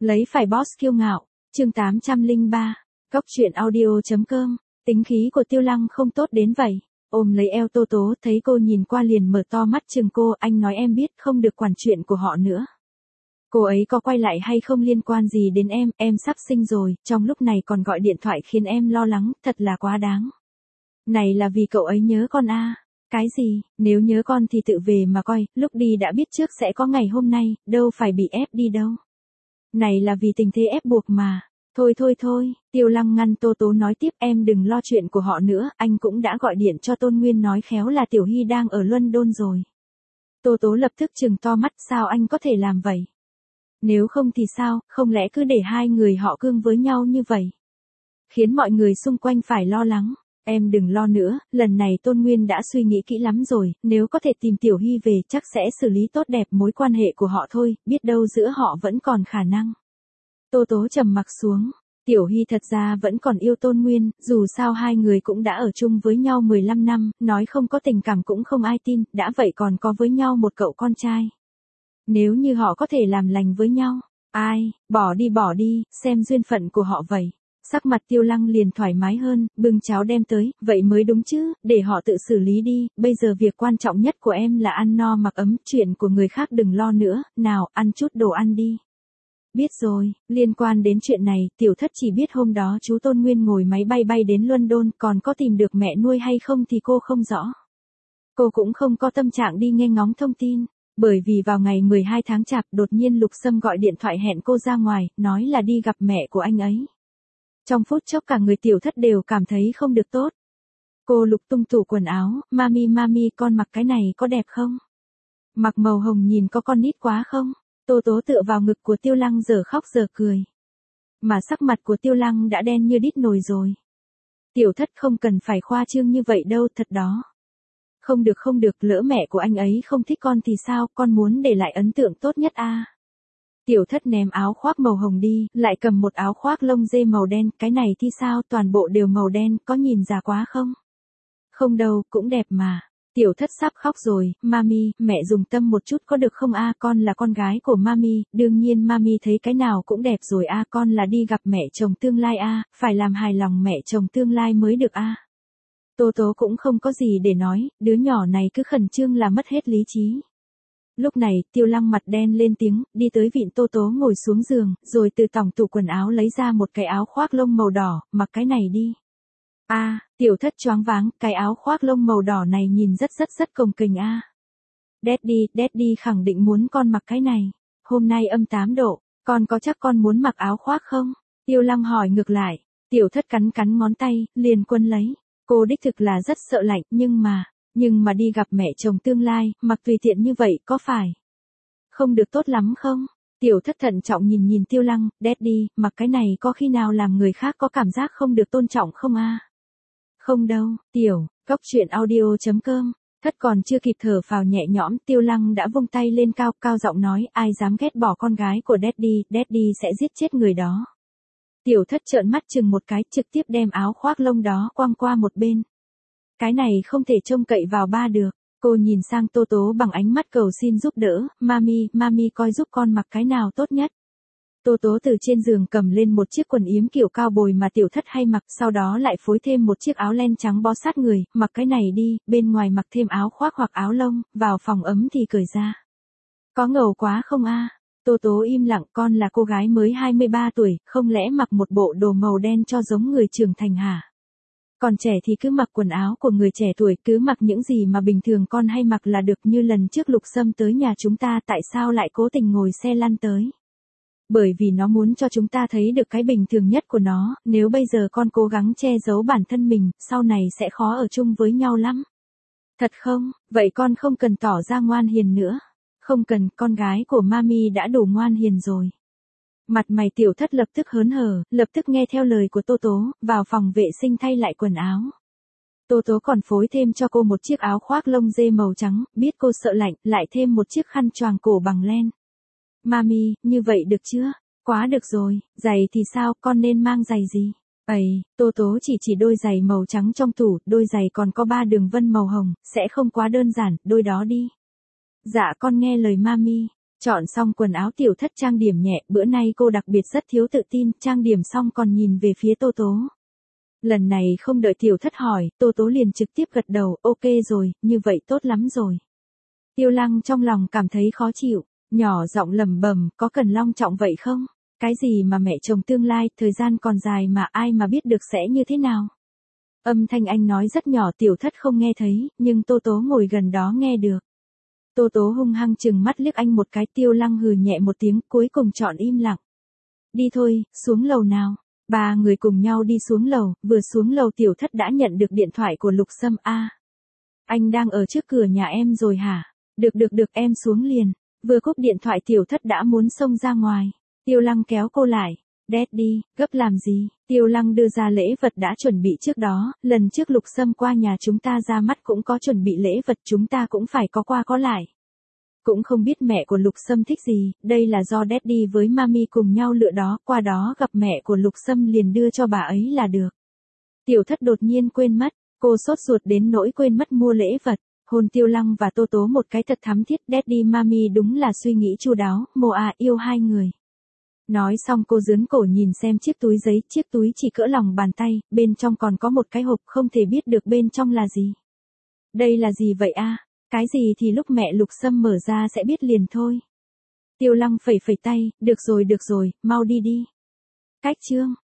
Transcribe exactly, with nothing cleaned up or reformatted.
Lấy phải boss kiêu ngạo, chương tám trăm lẻ ba, Cóc truyện audio.com, tính khí của Tiêu Lăng không tốt đến vậy. Ôm lấy eo Tô Tố, thấy cô nhìn qua liền mở to mắt chừng cô, anh nói em biết không được quản chuyện của họ nữa. Cô ấy có quay lại hay không liên quan gì đến em, em sắp sinh rồi, trong lúc này còn gọi điện thoại khiến em lo lắng, thật là quá đáng. Này là vì cậu ấy nhớ con à. Cái gì, nếu nhớ con thì tự về mà coi, lúc đi đã biết trước sẽ có ngày hôm nay, đâu phải bị ép đi đâu. Này là vì tình thế ép buộc mà. Thôi thôi thôi, Tiêu Lăng ngăn Tô Tố nói tiếp, em đừng lo chuyện của họ nữa, anh cũng đã gọi điện cho Tôn Nguyên nói khéo là Tiểu Hy đang ở London rồi. Tô Tố lập tức trừng to mắt, sao anh có thể làm vậy? Nếu không thì sao, không lẽ cứ để hai người họ cương với nhau như vậy? Khiến mọi người xung quanh phải lo lắng. Em đừng lo nữa, lần này Tôn Nguyên đã suy nghĩ kỹ lắm rồi, nếu có thể tìm Tiểu Hy về chắc sẽ xử lý tốt đẹp mối quan hệ của họ thôi, biết đâu giữa họ vẫn còn khả năng. Tô Tố trầm mặc xuống, Tiểu Hy thật ra vẫn còn yêu Tôn Nguyên, dù sao hai người cũng đã ở chung với nhau mười lăm năm, nói không có tình cảm cũng không ai tin, đã vậy còn có với nhau một cậu con trai. Nếu như họ có thể làm lành với nhau, ai, bỏ đi bỏ đi, xem duyên phận của họ vậy. Sắc mặt Tiêu Lăng liền thoải mái hơn, bưng cháo đem tới, vậy mới đúng chứ, để họ tự xử lý đi, bây giờ việc quan trọng nhất của em là ăn no mặc ấm, chuyện của người khác đừng lo nữa, nào, ăn chút đồ ăn đi. Biết rồi, liên quan đến chuyện này, tiểu thất chỉ biết hôm đó chú Tôn Nguyên ngồi máy bay bay đến London, còn có tìm được mẹ nuôi hay không thì cô không rõ. Cô cũng không có tâm trạng đi nghe ngóng thông tin, bởi vì vào ngày mười hai tháng Chạp đột nhiên Lục Sâm gọi điện thoại hẹn cô ra ngoài, nói là đi gặp mẹ của anh ấy. Trong phút chốc cả người tiểu thất đều cảm thấy không được tốt. Cô lục tung tủ quần áo, mami mami con mặc cái này có đẹp không? Mặc màu hồng nhìn có con nít quá không? Tô Tố tựa vào ngực của Tiêu Lăng giờ khóc giờ cười. Mà sắc mặt của Tiêu Lăng đã đen như đít nồi rồi. Tiểu thất không cần phải khoa trương như vậy đâu, thật đó. Không được không được, lỡ mẹ của anh ấy không thích con thì sao, con muốn để lại ấn tượng tốt nhất à? Tiểu thất ném áo khoác màu hồng đi, lại cầm một áo khoác lông dê màu đen, cái này thì sao, toàn bộ đều màu đen, có nhìn già quá không? Không đâu, cũng đẹp mà. Tiểu thất sắp khóc rồi, mami, mẹ dùng tâm một chút có được không a, con là con gái của mami, đương nhiên mami thấy cái nào cũng đẹp rồi a, con là đi gặp mẹ chồng tương lai a, phải làm hài lòng mẹ chồng tương lai mới được a. Tô Tố cũng không có gì để nói, đứa nhỏ này cứ khẩn trương là mất hết lý trí. Lúc này, Tiêu Lăng mặt đen lên tiếng, đi tới vịn Tô Tố ngồi xuống giường, rồi từ tòng tủ quần áo lấy ra một cái áo khoác lông màu đỏ, mặc cái này đi. A, à, tiểu thất choáng váng, cái áo khoác lông màu đỏ này nhìn rất rất rất cồng kềnh a. À. Daddy, Daddy khẳng định muốn con mặc cái này. Hôm nay âm tám độ, con có chắc con muốn mặc áo khoác không? Tiêu Lăng hỏi ngược lại, tiểu thất cắn cắn ngón tay, liền quân lấy. Cô đích thực là rất sợ lạnh, nhưng mà... Nhưng mà đi gặp mẹ chồng tương lai, mặc tùy tiện như vậy, có phải không được tốt lắm không? Tiểu thất thận trọng nhìn nhìn Tiêu Lăng, Daddy, mặc cái này có khi nào làm người khác có cảm giác không được tôn trọng không a? À? Không đâu, tiểu, Cóc truyện audio.com, thất còn chưa kịp thở phào nhẹ nhõm, Tiêu Lăng đã vung tay lên cao, cao giọng nói, ai dám ghét bỏ con gái của Daddy, Daddy sẽ giết chết người đó. Tiểu thất trợn mắt chừng một cái, trực tiếp đem áo khoác lông đó quăng qua một bên. Cái này không thể trông cậy vào ba được. Cô nhìn sang Tô Tố bằng ánh mắt cầu xin giúp đỡ, mami, mami coi giúp con mặc cái nào tốt nhất. Tô Tố từ trên giường cầm lên một chiếc quần yếm kiểu cao bồi mà tiểu thất hay mặc, sau đó lại phối thêm một chiếc áo len trắng bó sát người, mặc cái này đi, bên ngoài mặc thêm áo khoác hoặc áo lông, vào phòng ấm thì cởi ra. Có ngầu quá không a? À? Tô Tố im lặng, con là cô gái mới hai mươi ba tuổi, không lẽ mặc một bộ đồ màu đen cho giống người trưởng thành hả? Còn trẻ thì cứ mặc quần áo của người trẻ tuổi, cứ mặc những gì mà bình thường con hay mặc là được, như lần trước Lục Sâm tới nhà chúng ta tại sao lại cố tình ngồi xe lăn tới. Bởi vì nó muốn cho chúng ta thấy được cái bình thường nhất của nó, nếu bây giờ con cố gắng che giấu bản thân mình, sau này sẽ khó ở chung với nhau lắm. Thật không, vậy con không cần tỏ ra ngoan hiền nữa. Không cần, con gái của mami đã đủ ngoan hiền rồi. Mặt mày tiểu thất lập tức hớn hở, lập tức nghe theo lời của Tô Tố, vào phòng vệ sinh thay lại quần áo. Tô Tố còn phối thêm cho cô một chiếc áo khoác lông dê màu trắng, biết cô sợ lạnh, lại thêm một chiếc khăn choàng cổ bằng len. Mami, như vậy được chưa? Quá được rồi, giày thì sao, con nên mang giày gì? Ây, Tô Tố chỉ chỉ đôi giày màu trắng trong tủ, đôi giày còn có ba đường vân màu hồng, sẽ không quá đơn giản, đôi đó đi. Dạ con nghe lời mami. Chọn xong quần áo tiểu thất trang điểm nhẹ, bữa nay cô đặc biệt rất thiếu tự tin, trang điểm xong còn nhìn về phía Tô Tố. Lần này không đợi tiểu thất hỏi, Tô Tố liền trực tiếp gật đầu, ok rồi, như vậy tốt lắm rồi. Tiêu Lăng trong lòng cảm thấy khó chịu, nhỏ giọng lẩm bẩm, có cần long trọng vậy không? Cái gì mà mẹ chồng tương lai, thời gian còn dài mà ai mà biết được sẽ như thế nào? Âm thanh anh nói rất nhỏ tiểu thất không nghe thấy, nhưng Tô Tố ngồi gần đó nghe được. Tô Tố hung hăng chừng mắt liếc anh một cái, Tiêu Lăng hừ nhẹ một tiếng, cuối cùng chọn im lặng. Đi thôi, xuống lầu nào. Ba người cùng nhau đi xuống lầu, vừa xuống lầu tiểu thất đã nhận được điện thoại của Lục Sâm. A, anh đang ở trước cửa nhà em rồi hả? Được được được, em xuống liền. Vừa cúp điện thoại tiểu thất đã muốn xông ra ngoài. Tiêu Lăng kéo cô lại. Daddy, gấp làm gì? Tiêu Lăng đưa ra lễ vật đã chuẩn bị trước đó, lần trước Lục Sâm qua nhà chúng ta ra mắt cũng có chuẩn bị lễ vật, chúng ta cũng phải có qua có lại. Cũng không biết mẹ của Lục Sâm thích gì, đây là do Daddy với Mami cùng nhau lựa đó, qua đó gặp mẹ của Lục Sâm liền đưa cho bà ấy là được. Tiểu thất đột nhiên quên mất, cô sốt ruột đến nỗi quên mất mua lễ vật, hôn Tiêu Lăng và Tô Tố một cái thật thắm thiết, Daddy Mami đúng là suy nghĩ chu đáo, Moa yêu hai người. Nói xong cô dướn cổ nhìn xem chiếc túi giấy, chiếc túi chỉ cỡ lòng bàn tay, bên trong còn có một cái hộp không thể biết được bên trong là gì. Đây là gì vậy a? Cái gì thì lúc mẹ Lục Sâm mở ra sẽ biết liền thôi. Tiêu Lăng phẩy phẩy tay, được rồi được rồi, mau đi đi. Cách chương.